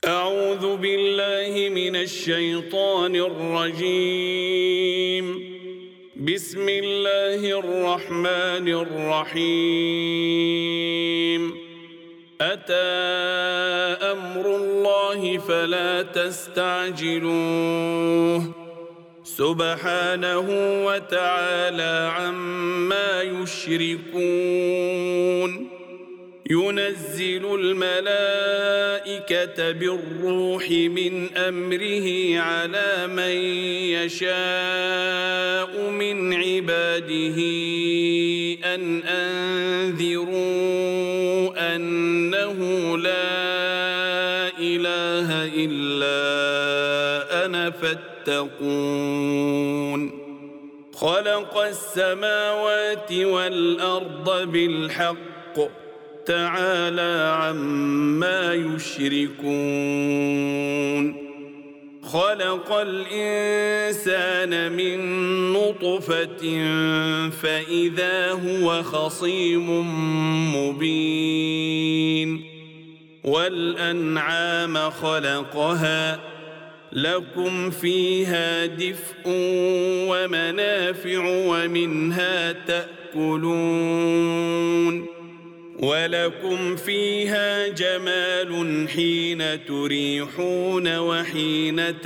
أعوذ بالله من الشيطان الرجيم. بسم الله الرحمن الرحيم. أتى أمر الله فلا تستعجلوه سبحانه وتعالى عما يشركون. ينزل الملائكة بالروح من أمره على من يشاء من عباده أن أنذروا أنه لا إله إلا أنا فاتقون. خلق السماوات والأرض بالحق تعالى عما يشركون. خلق الإنسان من نطفة فإذا هو خصيم مبين. والأنعام خلقها لكم فيها دفء ومنافع ومنها تأكلون. ولكم فيها جمال حين تريحون وحين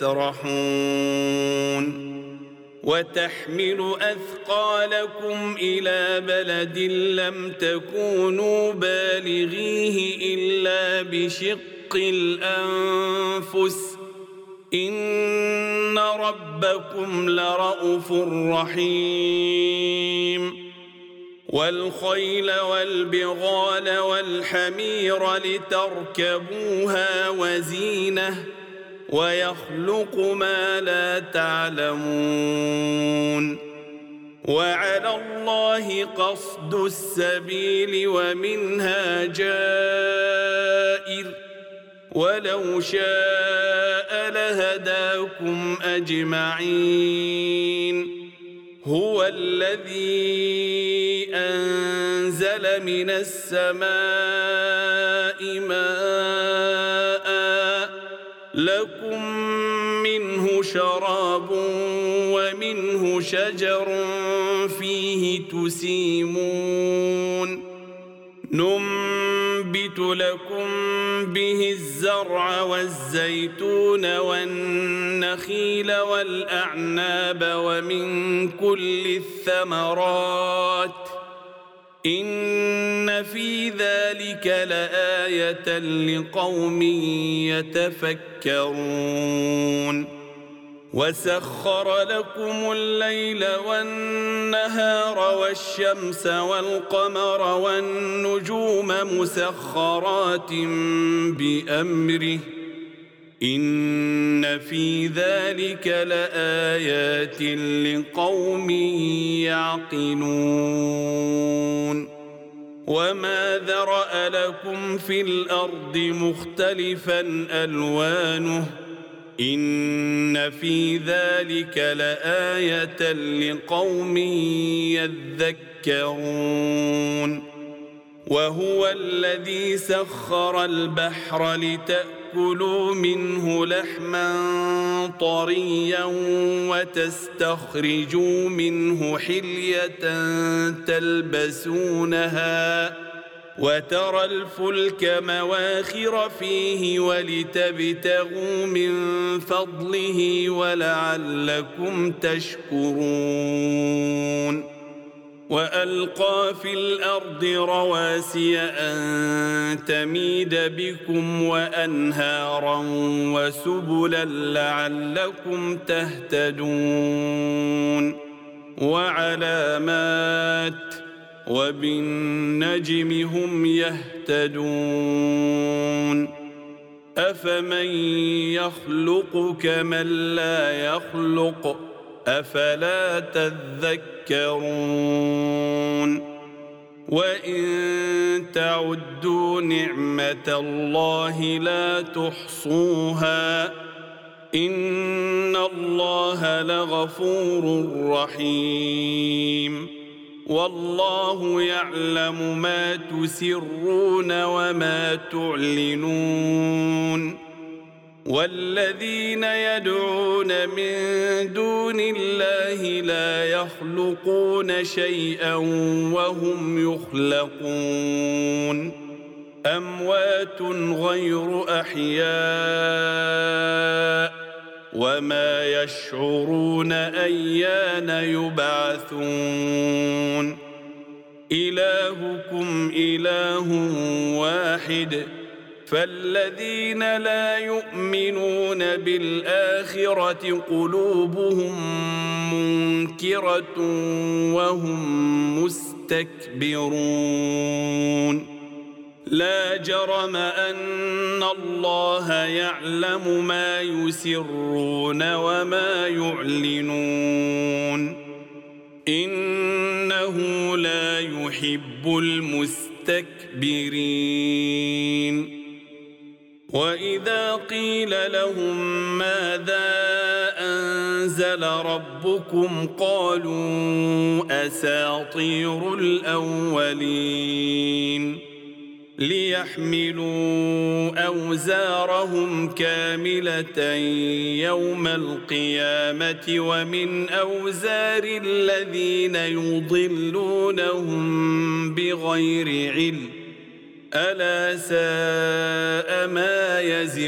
تسرحون. وتحمل أثقالكم إلى بلد لم تكونوا بالغيه إلا بشق الأنفس إن ربكم لرءوف رحيم. والخيل والبغال والحمير لتركبوها وزينة ويخلق ما لا تعلمون. وعلى الله قصد السبيل ومنها جائر ولو شاء لهداكم أجمعين. هو الذي أنزل من السماء ماء لكم منه شراب ومنه شجر فيه تسيمون. ننبت لكم به الزرع والزيتون والنخيل والأعناب ومن كل الثمرات إن في ذلك لآية لقوم يتفكرون. وسخر لكم الليل والنهار والشمس والقمر والنجوم مسخرات بأمره إن في ذلك لآيات لقوم يعقلون. وما ذرأ لكم في الأرض مختلفا ألوانه إن في ذلك لآية لقوم يذكرون. وهو الذي سخر البحر لتأكلوا منه لحما طريا وتستخرجوا منه حلية تلبسونها وترى الفلك مواخر فيه ولتبتغوا من فضله ولعلكم تشكرون. وألقى في الأرض رواسي أن تميد بكم وأنهارا وسبلا لعلكم تهتدون. وعلامات وبالنجم هم يهتدون. أفمن يخلق كمن لا يخلق أفلا تذكرون. وإن تعدوا نعمة الله لا تحصوها إن الله لغفور رحيم. والله يعلم ما تسرون وما تعلنون والذين يدعون من دون الله لا يخلقون شيئا وهم يخلقون أموات غير أحياء وما يشعرون أيان يبعثون إلهكم إله واحد فالذين لا يؤمنون بالآخرة قلوبهم منكرة وهم مستكبرون لا جرم أن الله يعلم ما يسرون وما يعلنون إنه لا يحب المستكبرين وإذا قيل لهم ماذا أنزل ربكم قالوا أساطير الأولين ليحملوا أوزارهم كاملة يوم القيامة ومن أوزار الذين يضلونهم بغير علم ألا ساء ما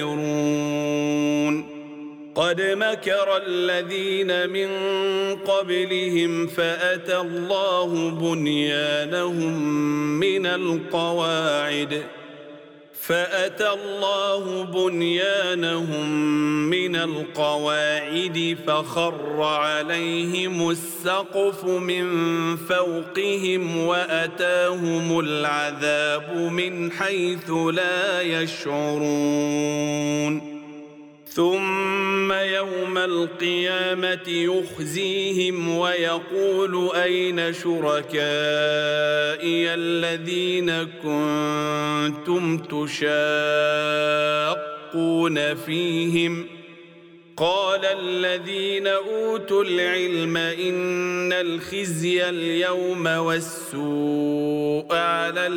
يزرون قد مكر الذين من قبلهم فأتى الله بنيانهم من القواعد فخر عليهم السقف من فوقهم وأتاهم العذاب من حيث لا يشعرون ثم يوم القيامة يخزيهم ويقول أين شركائي الذين كنتم تشاقون فيهم قال الذين أوتوا العلم إن الخزي اليوم والسوء على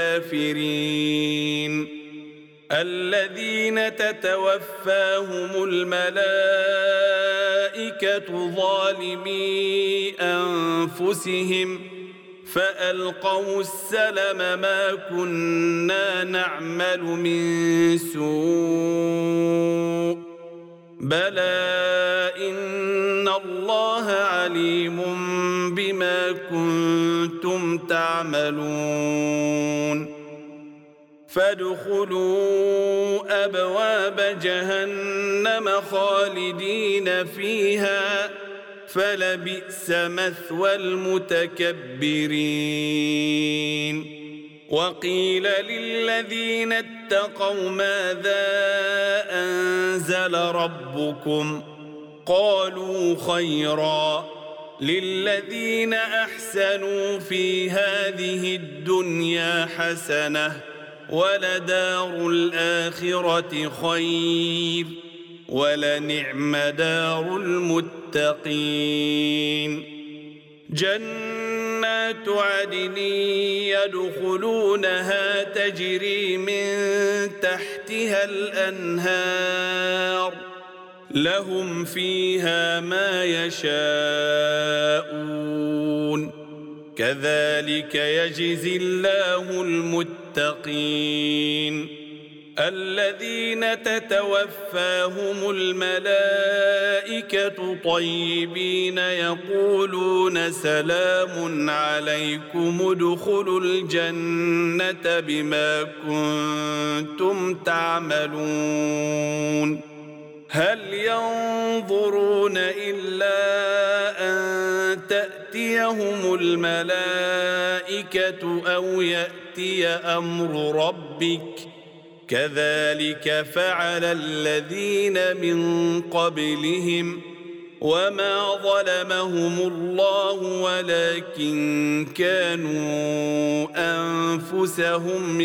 الكافرين الذين تتوفاهم الملائكة ظالمي أنفسهم فألقوا السلم ما كنا نعمل من سوء بلى إن الله عليم بما كنتم تعملون فادخلوا أبواب جهنم خالدين فيها فلبئس مثوى المتكبرين وقيل للذين اتقوا ماذا أنزل ربكم قالوا خيرا للذين أحسنوا في هذه الدنيا حسنة ولدار الآخرة خير ولنعم دار المتقين جنات عدن يدخلونها تجري من تحتها الأنهار لهم فيها ما يشاءون كذلك يجزي الله المتقين الذين تتوفاهم الملائكة طيبين يقولون سلام عليكم ادخلوا الجنة بما كنتم تعملون هل ينظرون إلا أن تأتيهم الملائكة أو يأتي أمر ربك كذلك فعل الذين من قبلهم وما ظلمهم الله ولكن كانوا أنفسهم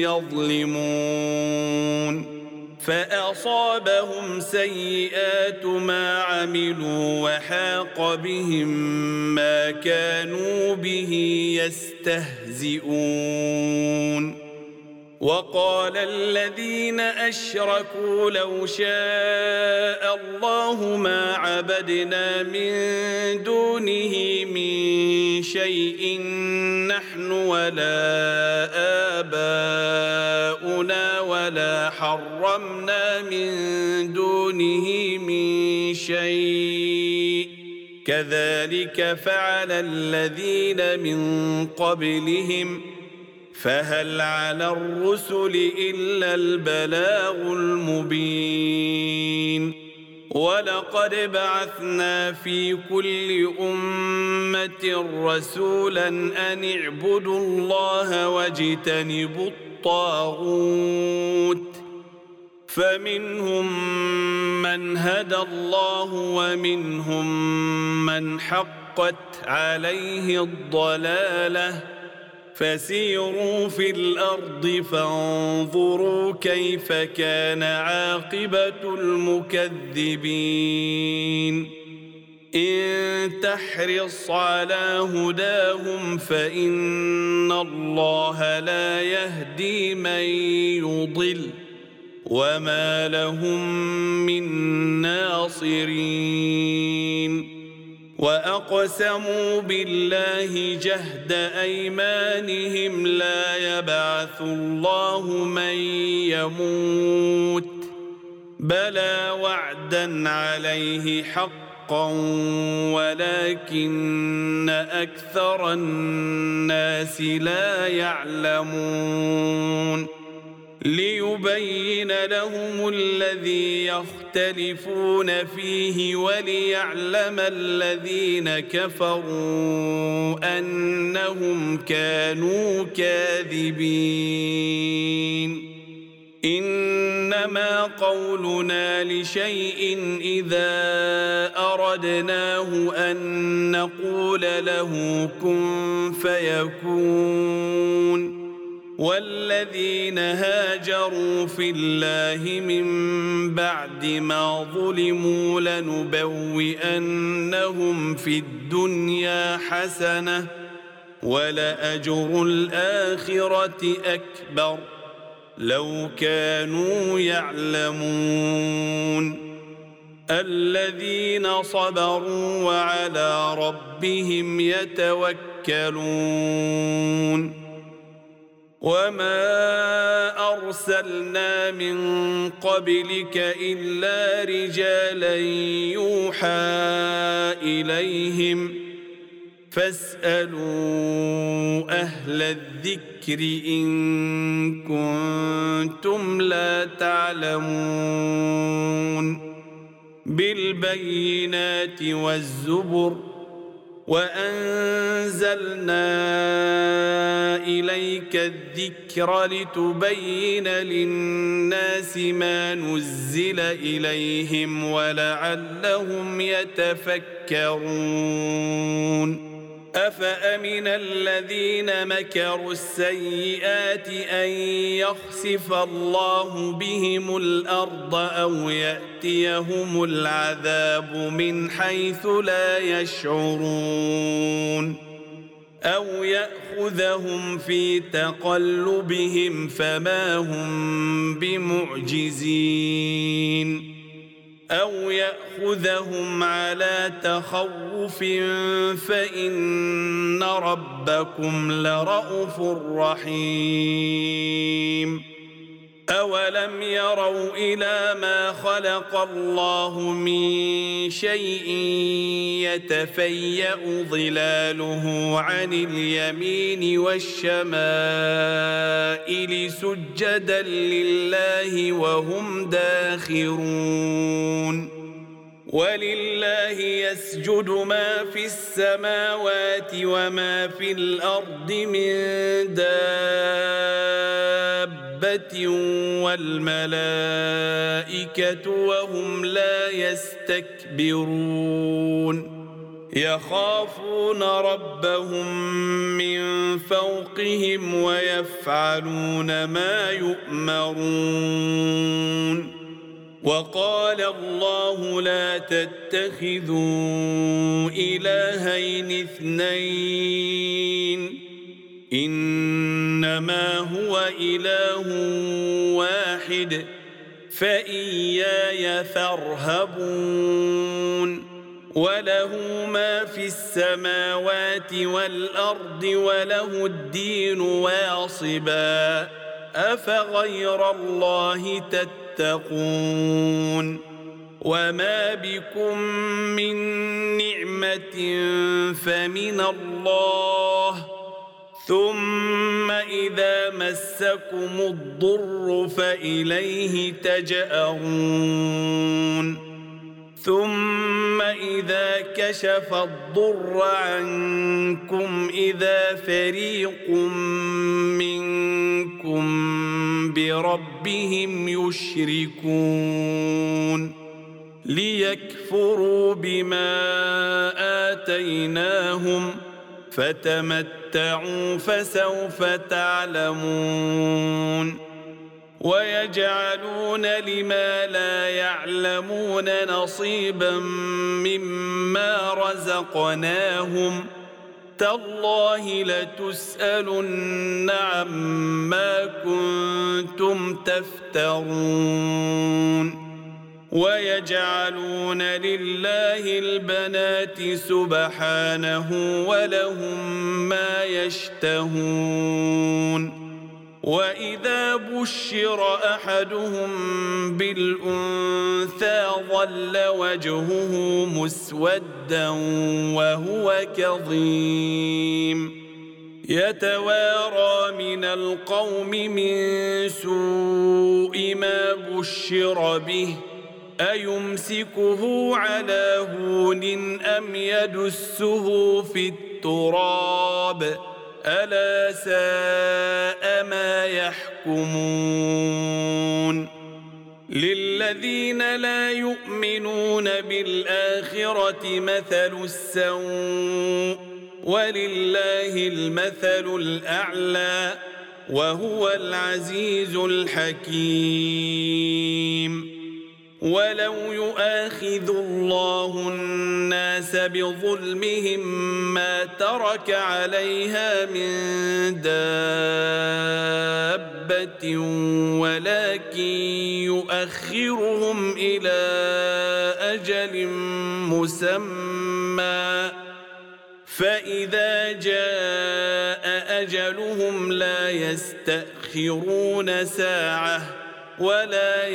يظلمون فأصابهم سيئات ما عملوا وحاق بهم ما كانوا به يستهزئون وقال الذين أشركوا لو شاء الله ما عبدنا من دونه من شيء نحن ولا آباؤنا ولا حرمنا من دونه من شيء كذلك فعل الذين من قبلهم فهل على الرسل إلا البلاغ المبين ولقد بعثنا في كل أمة رسولا أن اعبدوا الله واجتنبوا الطاغوت فمنهم من هدى الله ومنهم من حقت عليه الضلالة فسيروا في الأرض فانظروا كيف كان عاقبة المكذبين إن تحرص على هداهم فإن الله لا يهدي من يضل وما لهم من ناصرين وأقسموا بالله جهد أيمانهم لا يبعث الله من يموت بلى وعدا عليه حقا ولكن أكثر الناس لا يعلمون ليبين لهم الذي يختلفون فيه وليعلم الذين كفروا أنهم كانوا كاذبين إنما قولنا لشيء إذا أردناه أن نقول له كن فيكون والذين هاجروا في الله من بعد ما ظلموا لنبوئنهم في الدنيا حسنة ولأجر الآخرة أكبر لو كانوا يعلمون الذين صبروا وعلى ربهم يتوكلون وما أرسلنا من قبلك إلا رجالا يوحى إليهم فاسألوا أهل الذكر إن كنتم لا تعلمون بالبينات والزبر وأنزلنا إليك الذكر لتبين للناس ما نزل إليهم ولعلهم يتفكرون أفأمن الذين مكروا السيئات أن يخسف الله بهم الأرض أو يأتيهم العذاب من حيث لا يشعرون أو يأخذهم في تقلبهم فما هم بمعجزين أو يأخذهم على تخوف فإن ربكم لرءوف رحيم أولم يروا إلى ما خلق الله من شيء يتفيأ ظلاله عن اليمين والشمائل سجدا لله وهم داخرون ولله يسجد ما في السماوات وما في الأرض من دابة والملائكة وهم لا يستكبرون يخافون ربهم من فوقهم ويفعلون ما يؤمرون وقال الله لا تتخذوا إلهين اثنين إنما هو إله واحد فإياي فارهبون وله ما في السماوات والأرض وله الدين واصبا أفغير الله تتقون وما بكم من نعمة فمن الله ثم إذا مسكم الضر فإليه تجأرون ثم إذا كشف الضر عنكم إذا فريق منكم بربهم يشركون ليكفروا بما آتيناهم فتمتعوا فسوف تعلمون ويجعلون لما لا يعلمون نصيبا مما رزقناهم تالله لتسألن عما كنتم تفترون ويجعلون لله البنات سبحانه ولهم ما يشتهون وإذا بشر أحدهم بالأنثى ظل وجهه مسودا وهو كظيم يتوارى من القوم من سوء ما بشر به أيمسكه على هون أم يدسه في التراب ألا ساء ما يحكمون للذين لا يؤمنون بالآخرة مثل السوء ولله المثل الأعلى وهو العزيز الحكيم ولو يؤاخذ الله الناس بظلمهم ما ترك عليها من دابة ولكن يؤخرهم إلى أجل مسمى فإذا جاء أجلهم لا يستأخرون ساعة ولا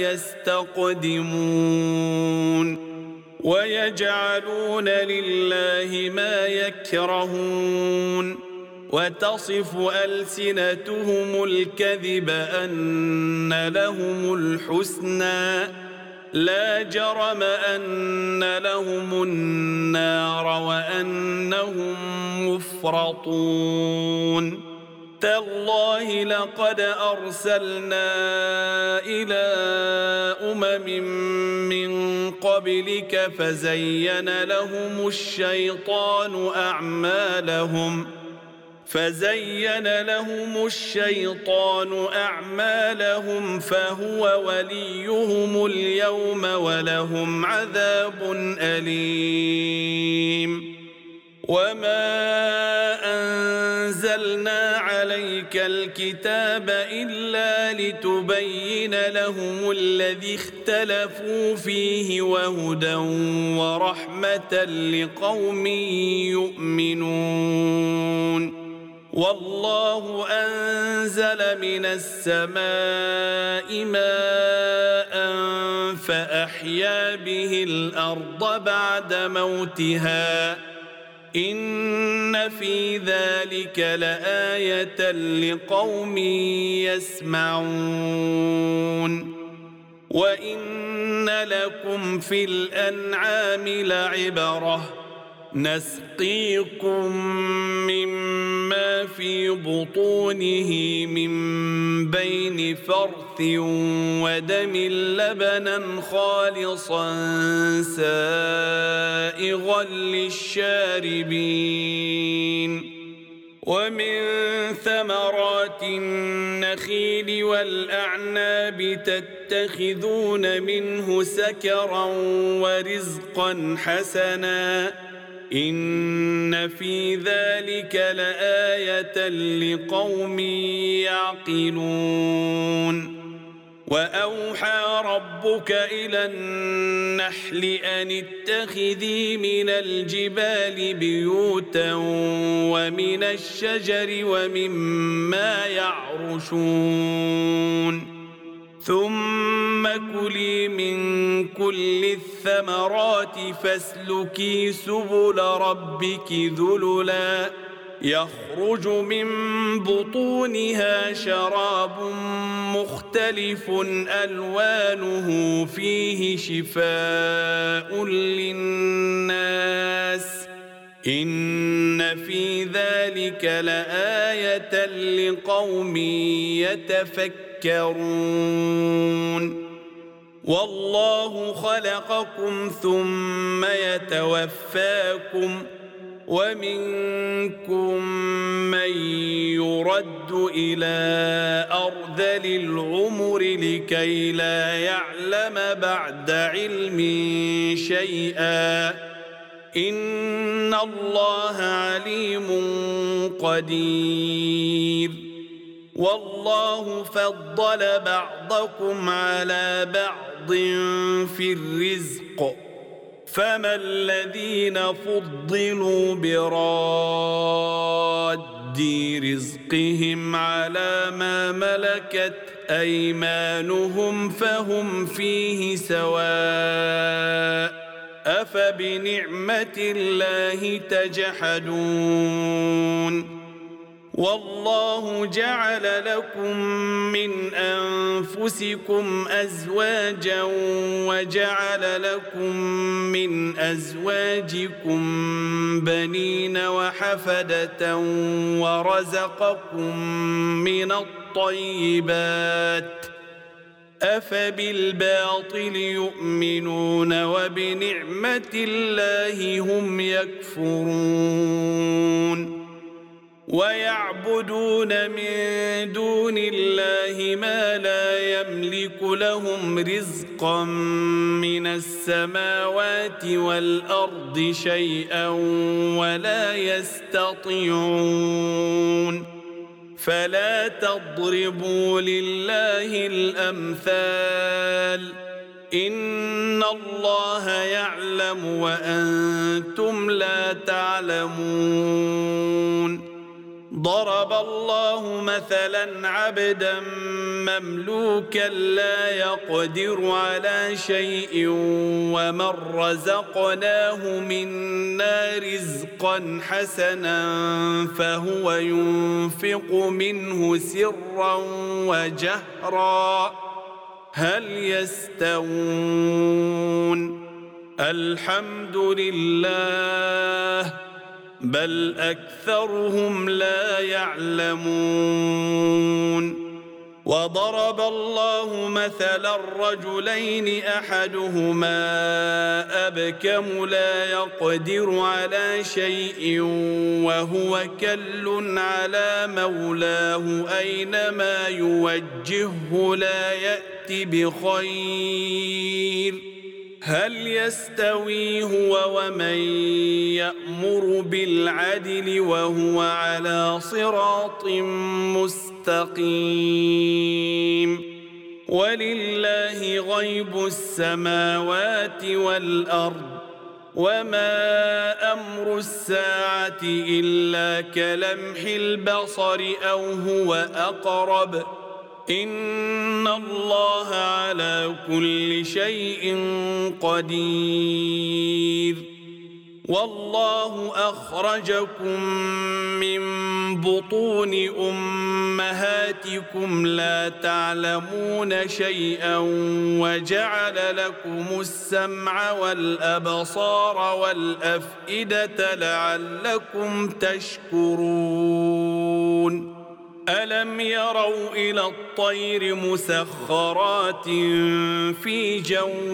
يستقدمون ويجعلون لله ما يكرهون وتصف ألسنتهم الكذب أن لهم الحسنى لا جرم أن لهم النار وأنهم مفرطون تالله لقد أرسلنا إلى أمم من قبلك فزين لهم الشيطان أعمالهم فهو وليهم اليوم ولهم عذاب أليم وما أنزلنا عليك الكتاب إلا لتبين لهم الذي اختلفوا فيه وهدى ورحمة لقوم يؤمنون والله أنزل من السماء ماء فأحيا به الأرض بعد موتها إن في ذلك لآية لقوم يسمعون وإن لكم في الأنعام لعبرة نسقيكم مما في بطونه من بين فرث ودم لبنا خالصا سائغا للشاربين ومن ثمرات النخيل والأعناب تتخذون منه سكرا ورزقا حسنا إن في ذلك لآية لقوم يعقلون وأوحى ربك إلى النحل أن اتخذي من الجبال بيوتا ومن الشجر ومما يعرشون ثم كلي من كل الثمرات فاسلكي سبل ربك ذللا يخرج من بطونها شراب مختلف ألوانه فيه شفاء للناس إن في ذلك لآية لقوم يتفكرون والله خلقكم ثم يتوفاكم ومنكم من يرد إلى أرذل العمر لكي لا يعلم بعد علم شيئا إن الله عليم قدير والله فضل بعضكم على بعض في الرزق فما الذين فضلوا براد رزقهم على ما ملكت أيمانهم فهم فيه سواء أفبنعمة الله تجحدون والله جعل لكم من أنفسكم أزواجا وجعل لكم من أزواجكم بنين وحفدة ورزقكم من الطيبات أفبالباطل يؤمنون وبنعمة الله هم يكفرون ويعبدون من دون الله ما لا يملك لهم رزقا من السماوات والأرض شيئا ولا يستطيعون فلا تضربوا لله الأمثال إن الله يعلم وأنتم لا تعلمون ضرب الله مثلا عبدا مملوكا لا يقدر على شيء ومن رزقناه منا رزقا حسنا فهو ينفق منه سرا وجهرا هل يستوون الحمد لله بل أكثرهم لا يعلمون وضرب الله مثلا الرجلين أحدهما أبكم لا يقدر على شيء وهو كل على مولاه أينما يوجهه لا يأتي بخير هل يستوي هو ومن يأمر بالعدل وهو على صراط مستقيم ولله غيب السماوات والأرض وما أمر الساعة إلا كلمح البصر أو هو أقرب إن الله على كل شيء قدير والله أخرجكم من بطون أمهاتكم لا تعلمون شيئا وجعل لكم السمع والأبصار والأفئدة لعلكم تشكرون ألم يروا إلى الطير مسخرات في جو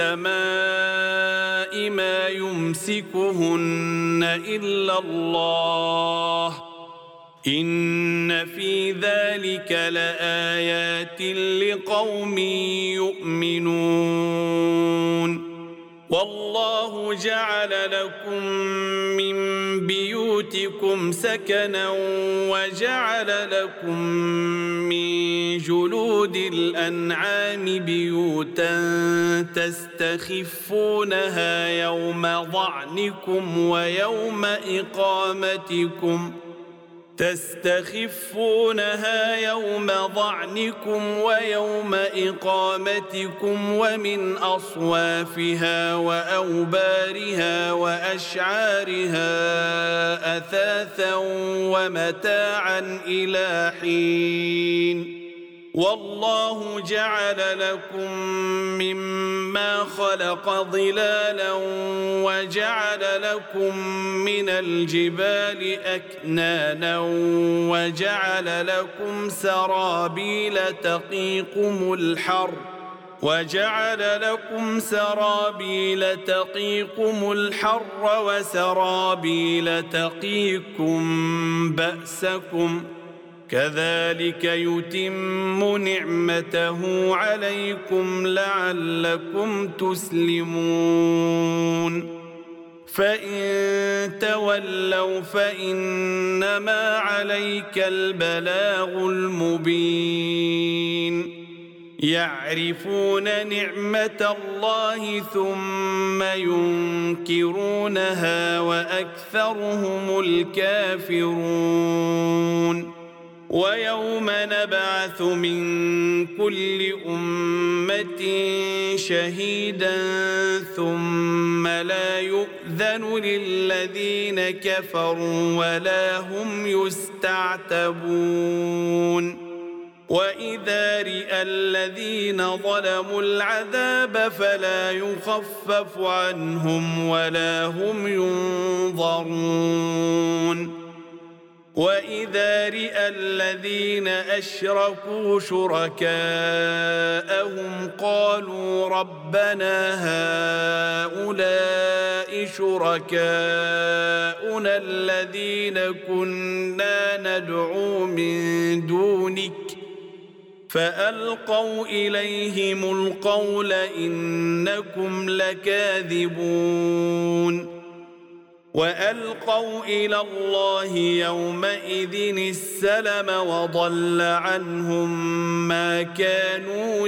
السماء ما يمسكهن إلا الله إن في ذلك لآيات لقوم يؤمنون والله والله جعل لكم من بيوتكم سكنا وجعل لكم من جلود الأنعام بيوتا تستخفونها يوم ظعنكم ويوم إقامتكم ومن أصوافها وأوبارها وأشعارها أثاثا ومتاعا إلى حين والله جعل لكم مما خلق ظلالا وجعل لكم من الجبال أكنانا وجعل لكم سرابيل تقيكم الحر وسرابيل تقيكم بأسكم كذلك يتم نعمته عليكم لعلكم تسلمون فإن تولوا فإنما عليك البلاغ المبين يعرفون نعمة الله ثم ينكرونها وأكثرهم الكافرون ويوم نبعث من كل أمة شهيدا ثم لا يؤذن للذين كفروا ولا هم يستعتبون وإذا رئى الذين ظلموا العذاب فلا يخفف عنهم ولا هم ينظرون وإذا رئى الذين أشركوا شركاءهم قالوا ربنا هؤلاء شركاؤنا الذين كنا ندعو من دونك فألقوا إليهم القول إنكم لكاذبون وألقوا إلى الله يومئذ السلم وضل عنهم ما كانوا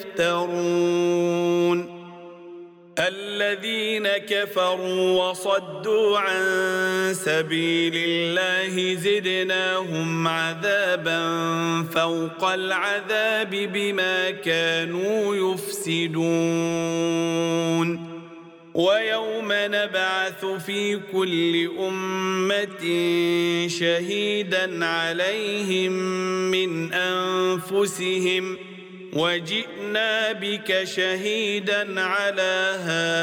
يفترون الذين كفروا وصدوا عن سبيل الله زدناهم عذابا فوق العذاب بما كانوا يفسدون ويوم نبعث في كل أمة شهيدا عليهم من أنفسهم وجئنا بك شهيدا على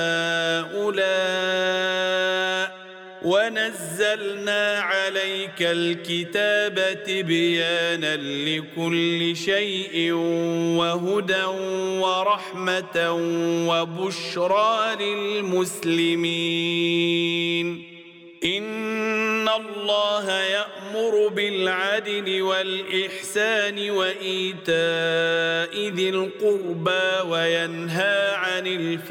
هؤلاء ونزلنا عليك الكتاب تبيانا لكل شيء وهدى ورحمة وبشرى للمسلمين إن الله يأمر بالعدل والإحسان وإيتاء ذي القربى وينهى عن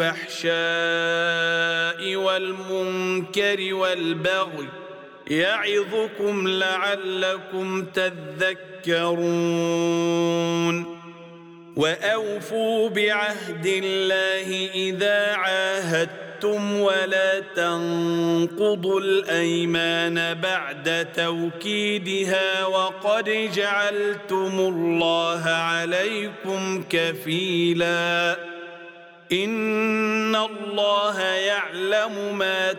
الفحشاء والمنكر والبغي يعظكم لعلكم تذكرون وأوفوا بعهد الله إذا عاهدتم ولا تنقضوا الأيمان بعد توكيدها وقد جعلتم الله عليكم كفيلا إن الله يعلم ما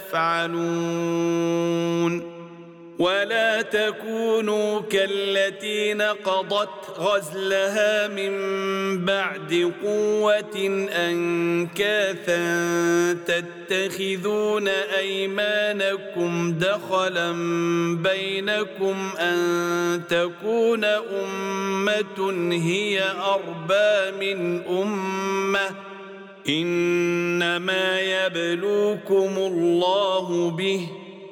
تفعلون ولا تكونوا كالتي نقضت غزلها من بعد قوة أنكاثا تتخذون أيمانكم دخلا بينكم أن تكون أمة هي أربى من أمة إنما يبلوكم الله به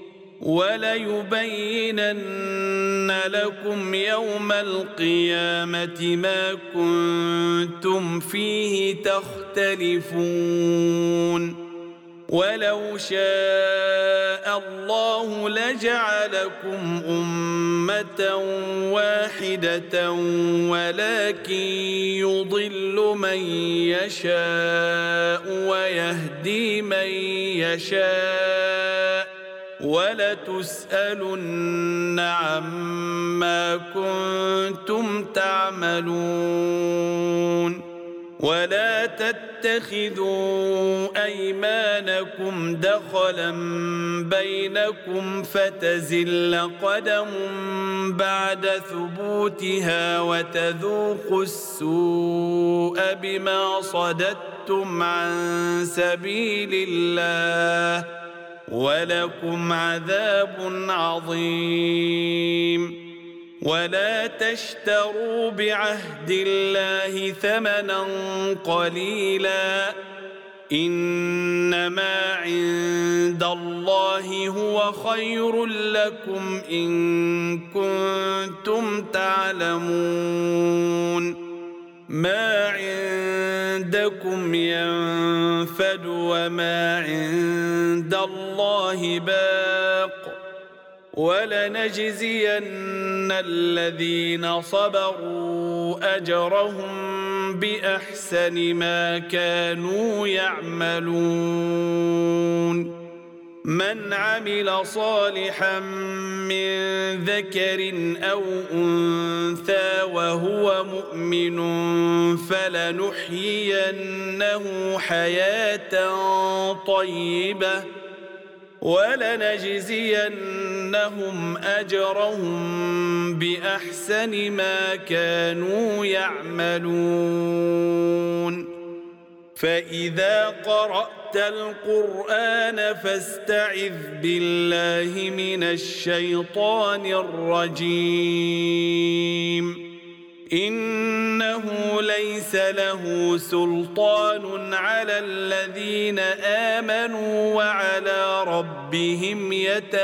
وليبينن لكم يوم القيامة ما كنتم فيه تختلفون ولو شاء الله لجعلكم أمة واحدة ولكن يضل من يشاء ويهدي من يشاء ولتسألن عما كنتم تعملون ولا تتخذوا أيمانكم دخلا بينكم فتزل قدم بعد ثبوتها وتذوقوا السوء بما صددتم عن سبيل الله ولكم عذاب عظيم ولا تشتروا بعهد الله ثمنا قليلا إنما عند الله هو خير لكم إن كنتم تعلمون ما عندكم ينفد وما عند الله باق ولنجزين الذين صبروا أجرهم بأحسن ما كانوا يعملون من عمل صالحا من ذكر أو أنثى وهو مؤمن فلنحيينه حياة طيبة ولنجزينهم أجرهم بأحسن ما كانوا يعملون فإذا قرأت القرآن فاستعذ بالله من الشيطان الرجيم إنه ليس له سلطان على الذين آمنوا وعلى ربهم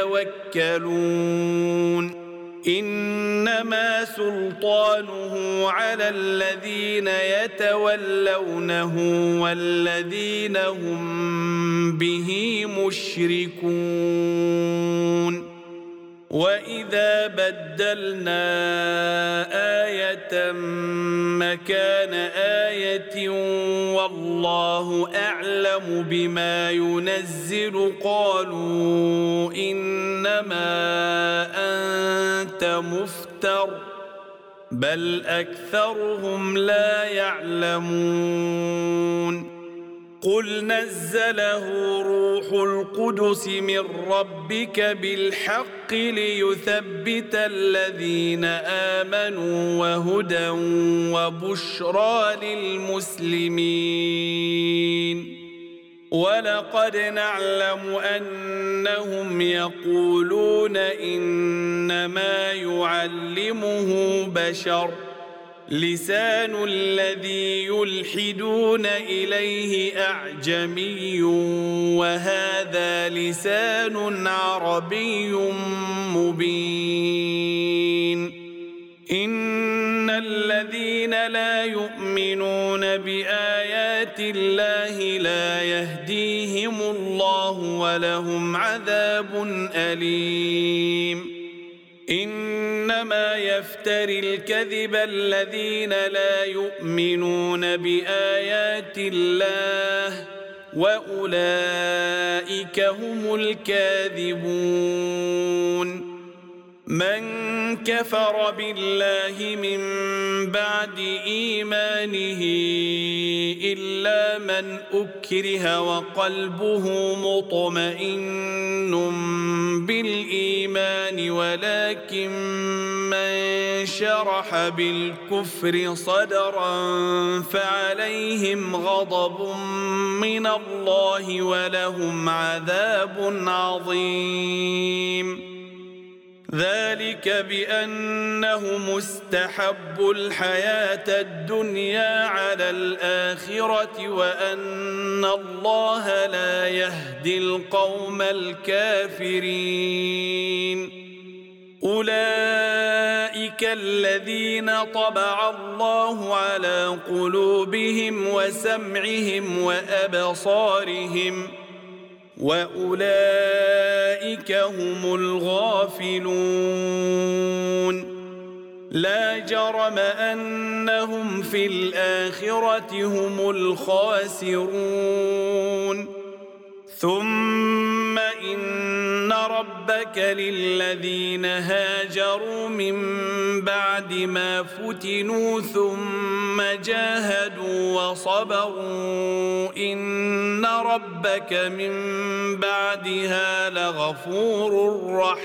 يتوكلون إنما سلطانه على الذين يتولونه والذين هم به مشركون وإذا بدلنا آية مكان آية والله أعلم بما ينزل قالوا إنما أنت مفتر بل أكثرهم لا يعلمون قل نزله روح القدس من ربك بالحق ليثبت الذين آمنوا وهدى وبشرى للمسلمين ولقد نعلم أنهم يقولون إنما يعلمه بشر لسان الذي يلحدون إليه أعجمي وهذا لسان عربي مبين إن الذين لا يؤمنون بآيات الله لا يهديهم الله ولهم عذاب أليم إنما يفتري الكذب الذين لا يؤمنون بآيات الله وأولئك هم الكاذبون من كفر بالله من بعد إيمانه إلا من أكره وقلبه مطمئن بالإيمان ولكن من شرح بالكفر صدرا فعليهم غضب من الله ولهم عذاب عظيم ذلك بأنه مستحب الحياة الدنيا على الآخرة وأن الله لا يهدي القوم الكافرين أولئك الذين طبع الله على قلوبهم وسمعهم وأبصارهم وأولئك هم الغافلون لا جرم أنهم في الآخرة هم الخاسرون ثم إن ربك للذين هاجروا من بعد ما فتنوا ثم جاهدوا وصبروا إن ربك من بعدها لغفور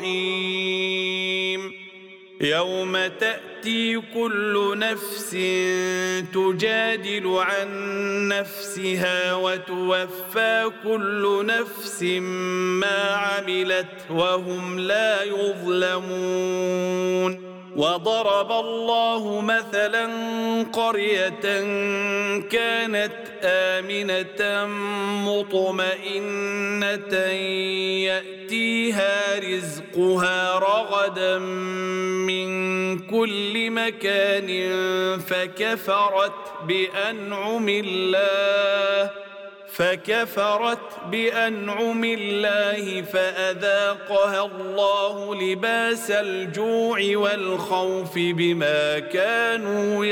رحيم يوم تأتي كل نفس تجادل عن نفسها وتوفى كل نفس ما عملت وهم لا يظلمون وضرب الله مثلا قرية كانت آمنة مطمئنة يأتيها رزقها رغدا من كل مكان فكفرت بأنعم الله فأذاقها الله لباس الجوع والخوف بما كانوا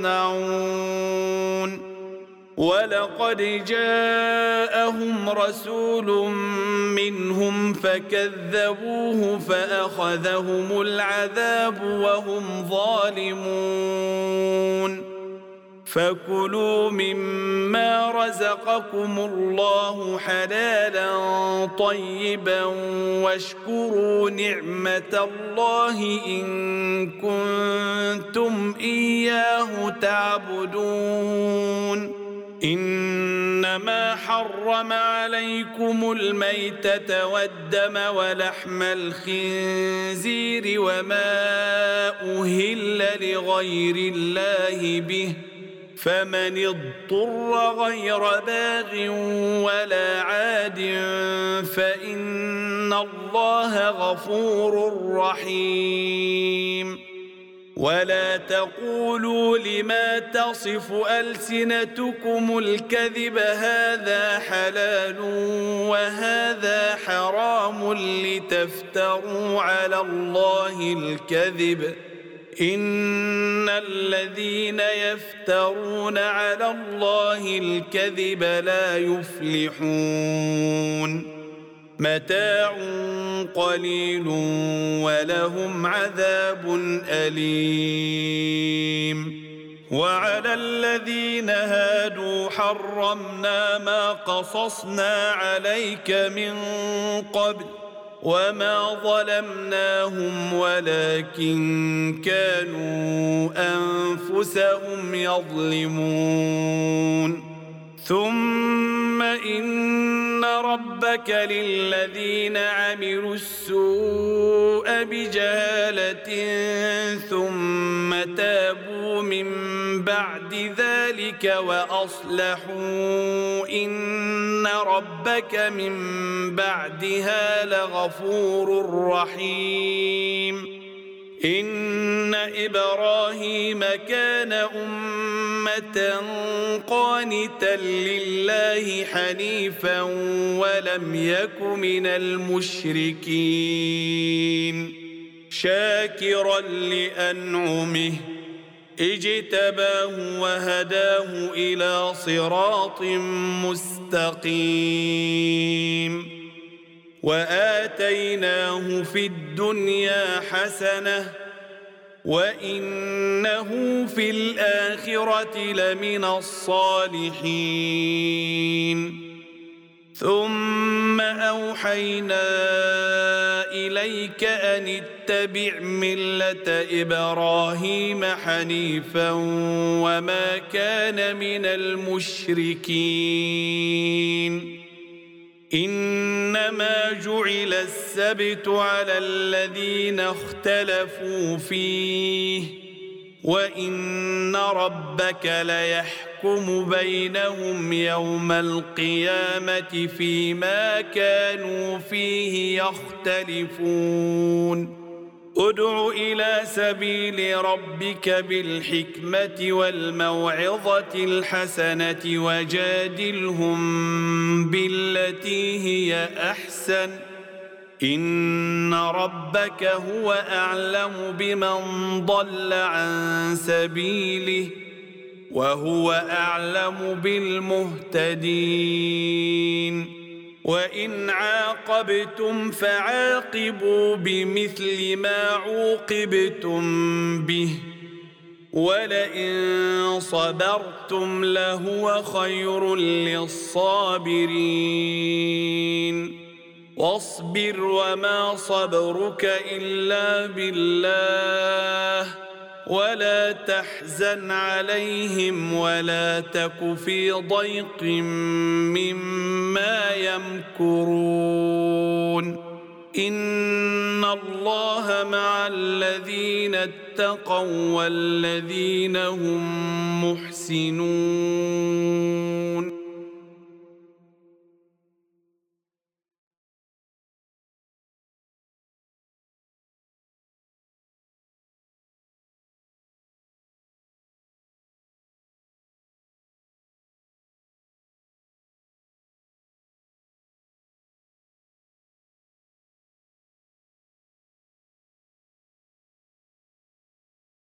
يصنعون ولقد جاءهم رسول منهم فكذبوه فأخذهم العذاب وهم ظالمون فكلوا مما رزقكم الله حلالا طيبا واشكروا نعمة الله إن كنتم إياه تعبدون إنما حرم عليكم الميتة والدم ولحم الخنزير وما أهل لغير الله به فمن اضطر غير باغ ولا عاد فإن الله غفور رحيم ولا تقولوا لما تصف ألسنتكم الكذب هذا حلال وهذا حرام لتفتروا على الله الكذب إن الذين يفترون على الله الكذب لا يفلحون متاع قليل ولهم عذاب أليم وعلى الذين هادوا حرمنا ما قصصنا عليك من قبل وما ظلمناهم ولكن كانوا أنفسهم يظلمون ثم إن ربك للذين عملوا السوء بجهالة ثم تابوا من بعد ذلك وأصلحوا إن ربك من بعدها لغفور رحيم إن إبراهيم كان أمة قانتا لله حنيفا ولم يك من المشركين شاكرا لأنعمه اجتباه وهداه إلى صراط مستقيم وآتيناه في الدنيا حسنة وإنه في الآخرة لمن الصالحين ثم أوحينا إليك أن اتبع ملة إبراهيم حنيفا وما كان من المشركين إنما جعل السبت على الذين اختلفوا فيه وإن ربك ليحكم بينهم يوم القيامة فيما كانوا فيه يختلفون ادع إلى سبيل ربك بالحكمة والموعظة الحسنة وجادلهم بالتي هي أحسن إن ربك هو أعلم بمن ضل عن سبيله وهو أعلم بالمهتدين وإن عاقبتم فعاقبوا بمثل ما عوقبتم به ولئن صبرتم لهو خير للصابرين واصبر وما صبرك إلا بالله ولا تحزن عليهم ولا تك في ضيق مما يمكرون إن الله مع الذين اتقوا والذين هم محسنون